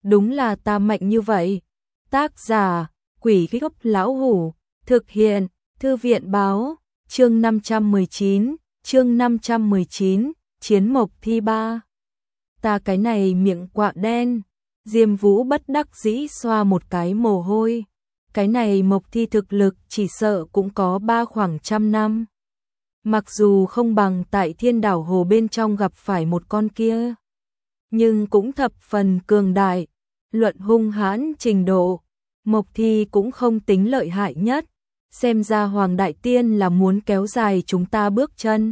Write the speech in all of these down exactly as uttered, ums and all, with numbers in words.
đúng là ta mạnh như vậy. Tác giả, Quỷ Gốc Lão Hủ, thực hiện, Thư viện Báo, chương năm trăm mười chín, chương năm trăm mười chín, Chiến Mộc Thi ba. Ta cái này miệng quạ đen, Diêm Vũ bất đắc dĩ xoa một cái mồ hôi. Cái này Mộc Thi thực lực chỉ sợ cũng có ba khoảng trăm năm. Mặc dù không bằng tại Thiên Đảo Hồ bên trong gặp phải một con kia, nhưng cũng thập phần cường đại. Luận hung hãn trình độ, Mộc Thi cũng không tính lợi hại nhất. Xem ra Hoàng Đại Tiên là muốn kéo dài chúng ta bước chân,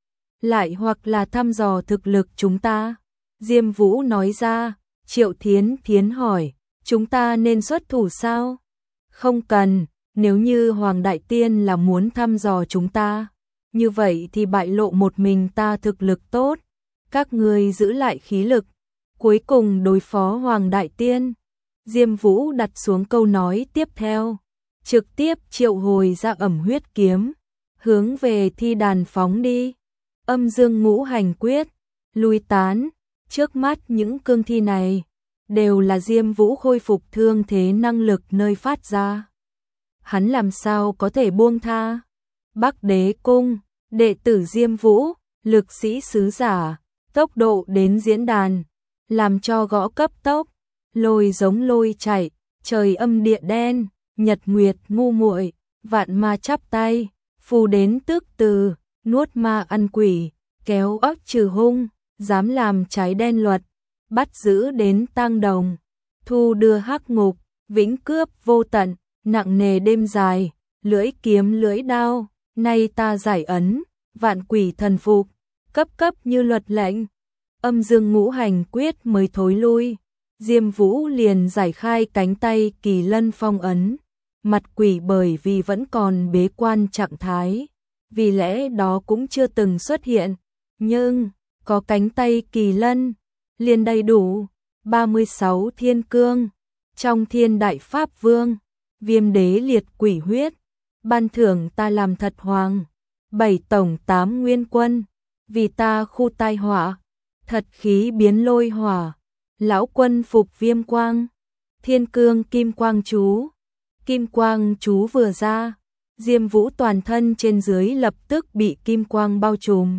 lại hoặc là thăm dò thực lực chúng ta. Diêm Vũ nói ra. Triệu Thiến Thiến hỏi, chúng ta nên xuất thủ sao? Không cần, nếu như Hoàng Đại Tiên là muốn thăm dò chúng ta, như vậy thì bại lộ một mình ta thực lực tốt, các ngươi giữ lại khí lực, cuối cùng đối phó Hoàng Đại Tiên. Diêm Vũ đặt xuống câu nói tiếp theo, trực tiếp triệu hồi ra ẩm huyết kiếm, hướng về thi đàn phóng đi. Âm dương ngũ hành quyết, lui tán. Trước mắt những cương thi này đều là Diêm Vũ khôi phục thương thế năng lực nơi phát ra. Hắn làm sao có thể buông tha? Bắc Đế Cung, đệ tử Diêm Vũ, lực sĩ sứ giả, tốc độ đến diễn đàn, làm cho gõ cấp tốc, lôi giống lôi chạy, trời âm địa đen, nhật nguyệt ngu muội, vạn ma chắp tay, phù đến tước từ, nuốt ma ăn quỷ, kéo óc trừ hung, dám làm trái đen luật, bắt giữ đến tang đồng, thu đưa hắc ngục, vĩnh cướp vô tận, nặng nề đêm dài, lưỡi kiếm lưỡi đao, nay ta giải ấn, vạn quỷ thần phục, cấp cấp như luật lệnh. Âm dương ngũ hành quyết mới thối lui, Diêm Vũ liền giải khai cánh tay Kỳ Lân phong ấn, mặt quỷ bởi vì vẫn còn bế quan trạng thái, vì lẽ đó cũng chưa từng xuất hiện, nhưng có cánh tay Kỳ Lân, liền đầy đủ. ba mươi sáu thiên cương, trong thiên đại pháp vương, viêm đế liệt quỷ huyết, ban thưởng ta làm thật hoàng, bảy tổng tám nguyên quân, vì ta khu tai họa, thật khí biến lôi hỏa, lão quân phục viêm quang, thiên cương kim quang chú, kim quang chú vừa ra, Diêm Vũ toàn thân trên dưới lập tức bị kim quang bao trùm.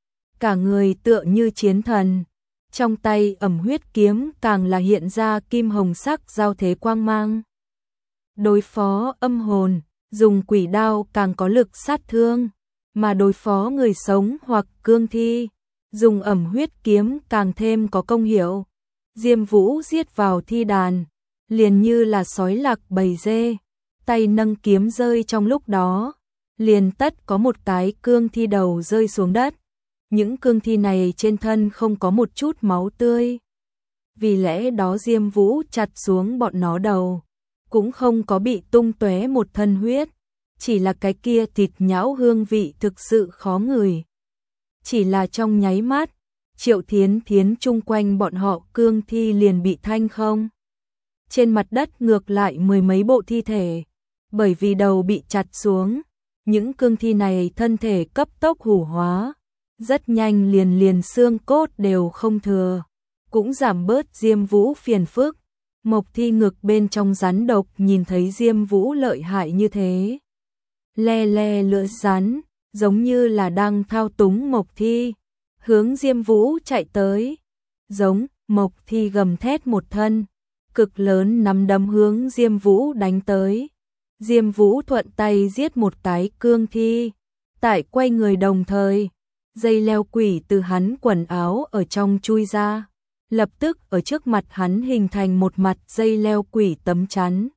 Cả người tựa như chiến thần, trong tay ẩm huyết kiếm càng là hiện ra kim hồng sắc giao thế quang mang. Đối phó âm hồn, dùng quỷ đao càng có lực sát thương, mà đối phó người sống hoặc cương thi, dùng ẩm huyết kiếm càng thêm có công hiệu. Diêm Vũ giết vào thi đàn, liền như là sói lạc bầy dê, tay nâng kiếm rơi trong lúc đó, liền tất có một cái cương thi đầu rơi xuống đất. Những cương thi này trên thân không có một chút máu tươi, vì lẽ đó Diêm Vũ chặt xuống bọn nó đầu, cũng không có bị tung tóe một thân huyết, chỉ là cái kia thịt nhão hương vị thực sự khó ngửi. Chỉ là trong nháy mắt, Triệu Thiến Thiến chung quanh bọn họ cương thi liền bị thanh không. Trên mặt đất ngược lại mười mấy bộ thi thể, bởi vì đầu bị chặt xuống, những cương thi này thân thể cấp tốc hủ hóa, rất nhanh liền liền xương cốt đều không thừa, cũng giảm bớt Diêm Vũ phiền phức. Mộc Thi ngực bên trong rắn độc nhìn thấy Diêm Vũ lợi hại như thế, le le lưỡi rắn, giống như là đang thao túng Mộc Thi, hướng Diêm Vũ chạy tới. Giống, Mộc Thi gầm thét một thân, cực lớn nắm đấm hướng Diêm Vũ đánh tới. Diêm Vũ thuận tay giết một cái cương thi, tại quay người đồng thời, dây leo quỷ từ hắn quần áo ở trong chui ra, lập tức ở trước mặt hắn hình thành một mặt dây leo quỷ tấm chắn.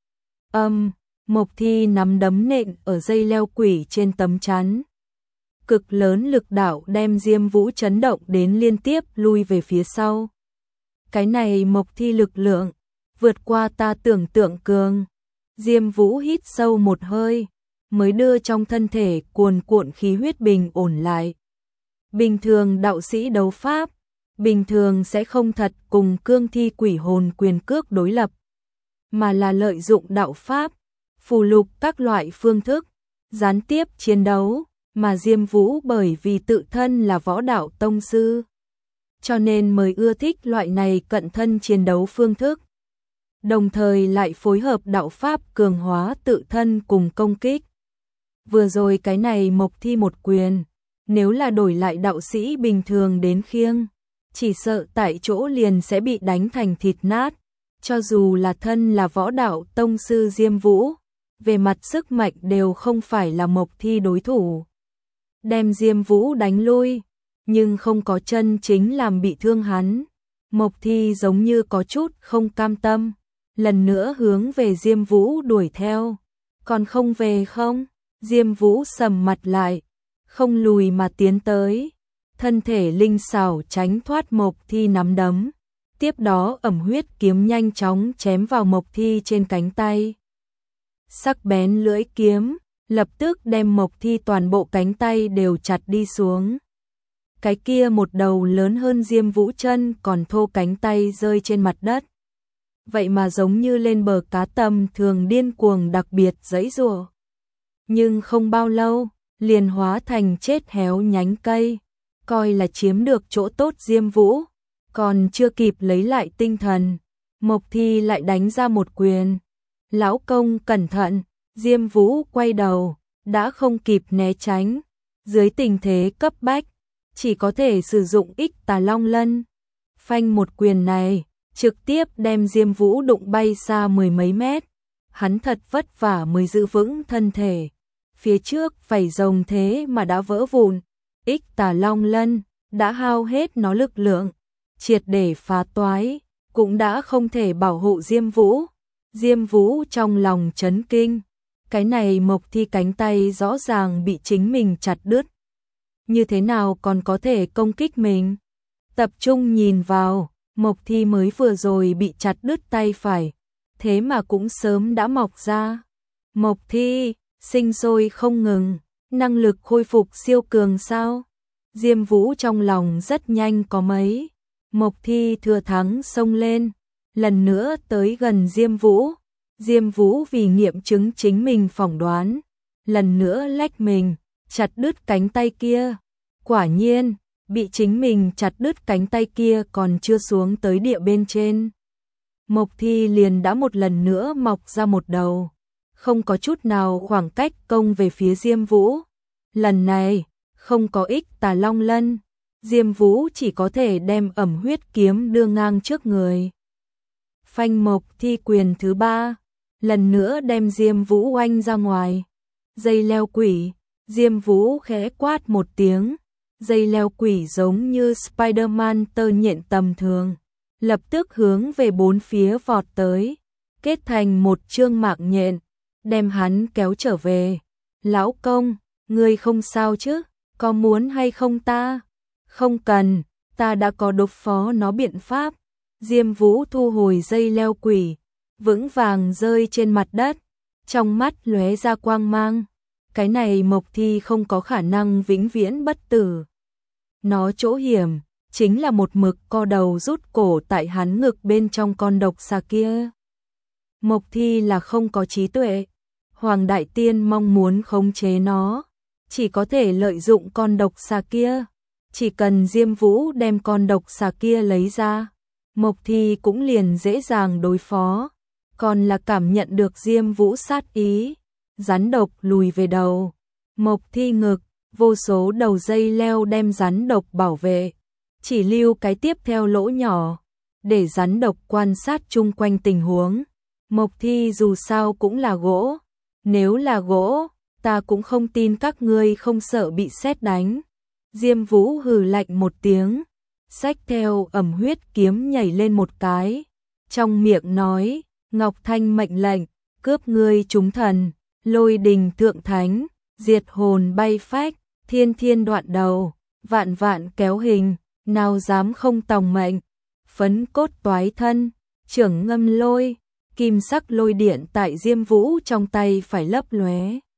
Âm, Mộc Thi nắm đấm nện ở dây leo quỷ trên tấm chắn. Cực lớn lực đạo đem Diêm Vũ chấn động đến liên tiếp lui về phía sau. Cái này Mộc Thi lực lượng, vượt qua ta tưởng tượng cường. Diêm Vũ hít sâu một hơi, mới đưa trong thân thể cuồn cuộn khí huyết bình ổn lại. Bình thường đạo sĩ đấu pháp, bình thường sẽ không thật cùng cương thi quỷ hồn quyền cước đối lập, mà là lợi dụng đạo pháp, phù lục các loại phương thức, gián tiếp chiến đấu, mà Diêm Vũ bởi vì tự thân là võ đạo tông sư, cho nên mới ưa thích loại này cận thân chiến đấu phương thức. Đồng thời lại phối hợp đạo pháp cường hóa tự thân cùng công kích. Vừa rồi cái này Mộc Thi một quyền, nếu là đổi lại đạo sĩ bình thường đến khiêng, chỉ sợ tại chỗ liền sẽ bị đánh thành thịt nát, cho dù là thân là võ đạo tông sư Diêm Vũ, về mặt sức mạnh đều không phải là Mộc Thi đối thủ. Đem Diêm Vũ đánh lui, nhưng không có chân chính làm bị thương hắn. Mộc Thi giống như có chút không cam tâm, lần nữa hướng về Diêm Vũ đuổi theo. Còn không về không? Diêm Vũ sầm mặt lại, không lùi mà tiến tới, thân thể linh xảo tránh thoát Mộc Thi nắm đấm. Tiếp đó ẩm huyết kiếm nhanh chóng chém vào Mộc Thi trên cánh tay. Sắc bén lưỡi kiếm, lập tức đem Mộc Thi toàn bộ cánh tay đều chặt đi xuống. Cái kia một đầu lớn hơn Diêm Vũ chân còn thô cánh tay rơi trên mặt đất. Vậy mà giống như lên bờ cá tầm thường điên cuồng đặc biệt giãy giụa. Nhưng không bao lâu, liền hóa thành chết héo nhánh cây, coi là chiếm được chỗ tốt Diêm Vũ, còn chưa kịp lấy lại tinh thần, Mộc Thi lại đánh ra một quyền. Lão công cẩn thận, Diêm Vũ quay đầu, đã không kịp né tránh, dưới tình thế cấp bách, chỉ có thể sử dụng Ích Tà Long Lân. Phanh một quyền này, trực tiếp đem Diêm Vũ đụng bay xa mười mấy mét. Hắn thật vất vả mới giữ vững thân thể. Phía trước vảy rồng thế mà đã vỡ vụn. Ích Tà Long Lân đã hao hết nó lực lượng, triệt để phá toái, cũng đã không thể bảo hộ Diêm Vũ. Diêm Vũ trong lòng chấn kinh. Cái này Mộc Thi cánh tay rõ ràng bị chính mình chặt đứt. Như thế nào còn có thể công kích mình? Tập trung nhìn vào, Mộc Thi mới vừa rồi bị chặt đứt tay phải, thế mà cũng sớm đã mọc ra. Mộc Thi, sinh sôi không ngừng, năng lực khôi phục siêu cường sao? Diêm Vũ trong lòng rất nhanh có mấy. Mộc Thi thừa thắng xông lên, lần nữa tới gần Diêm Vũ. Diêm Vũ vì nghiệm chứng chính mình phỏng đoán, lần nữa lách mình, chặt đứt cánh tay kia. Quả nhiên, bị chính mình chặt đứt cánh tay kia còn chưa xuống tới địa bên trên. Mộc Thi liền đã một lần nữa mọc ra một đầu, không có chút nào khoảng cách công về phía Diêm Vũ. Lần này, không có Ích Tà Long Lân, Diêm Vũ chỉ có thể đem ẩm huyết kiếm đưa ngang trước người. Phanh Mộc Thi quyền thứ ba, lần nữa đem Diêm Vũ oanh ra ngoài. Dây leo quỷ, Diêm Vũ khẽ quát một tiếng, dây leo quỷ giống như Spider-Man tơ nhện tầm thường, lập tức hướng về bốn phía vọt tới, kết thành một chương mạng nhện, đem hắn kéo trở về. Lão công, ngươi không sao chứ, có muốn hay không ta? Không cần, ta đã có đối phó nó biện pháp. Diêm Vũ thu hồi dây leo quỷ, vững vàng rơi trên mặt đất, trong mắt lóe ra quang mang. Cái này Mộc Thi không có khả năng vĩnh viễn bất tử. Nó chỗ hiểm, chính là một mực co đầu rút cổ tại hắn ngực bên trong con độc xà kia. Mộc Thi là không có trí tuệ. Hoàng Đại Tiên mong muốn khống chế nó, chỉ có thể lợi dụng con độc xà kia. Chỉ cần Diêm Vũ đem con độc xà kia lấy ra, Mộc Thi cũng liền dễ dàng đối phó. Còn là cảm nhận được Diêm Vũ sát ý, rắn độc lùi về đầu. Mộc Thi ngực, vô số đầu dây leo đem rắn độc bảo vệ, chỉ lưu cái tiếp theo lỗ nhỏ, để rắn độc quan sát chung quanh tình huống. Mộc Thi dù sao cũng là gỗ, nếu là gỗ, ta cũng không tin các ngươi không sợ bị sét đánh. Diêm Vũ hừ lạnh một tiếng, xách theo ẩm huyết kiếm nhảy lên một cái, trong miệng nói, Ngọc Thanh mệnh lệnh, cướp ngươi chúng thần, lôi đình thượng thánh, diệt hồn bay phách, thiên thiên đoạn đầu, vạn vạn kéo hình, nào dám không tòng mệnh. Phấn cốt toái thân, trưởng ngâm lôi, kim sắc lôi điện tại Diêm Vũ trong tay phải lấp lóe.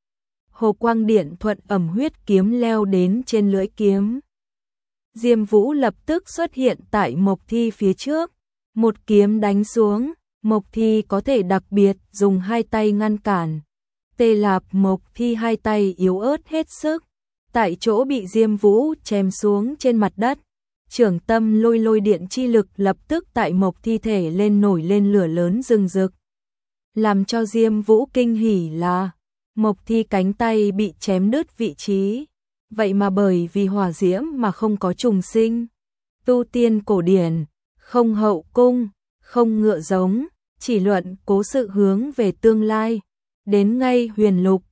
Hồ quang điện thuận ẩm huyết kiếm leo đến trên lưỡi kiếm. Diêm Vũ lập tức xuất hiện tại Mộc Thi phía trước, một kiếm đánh xuống, Mộc Thi có thể đặc biệt dùng hai tay ngăn cản. Tê Lạp Mộc Thi hai tay yếu ớt hết sức, tại chỗ bị Diêm Vũ chém xuống trên mặt đất, trưởng tâm lôi lôi điện chi lực lập tức tại Mộc thi thể lên nổi lên lửa lớn rừng rực. Làm cho Diêm Vũ kinh hỉ là Mộc thi cánh tay bị chém đứt vị trí, vậy mà bởi vì hỏa diễm mà không có trùng sinh. Tu tiên cổ điển, không hậu cung, không ngựa giống, chỉ luận cố sự hướng về tương lai. Đến ngay huyền lục,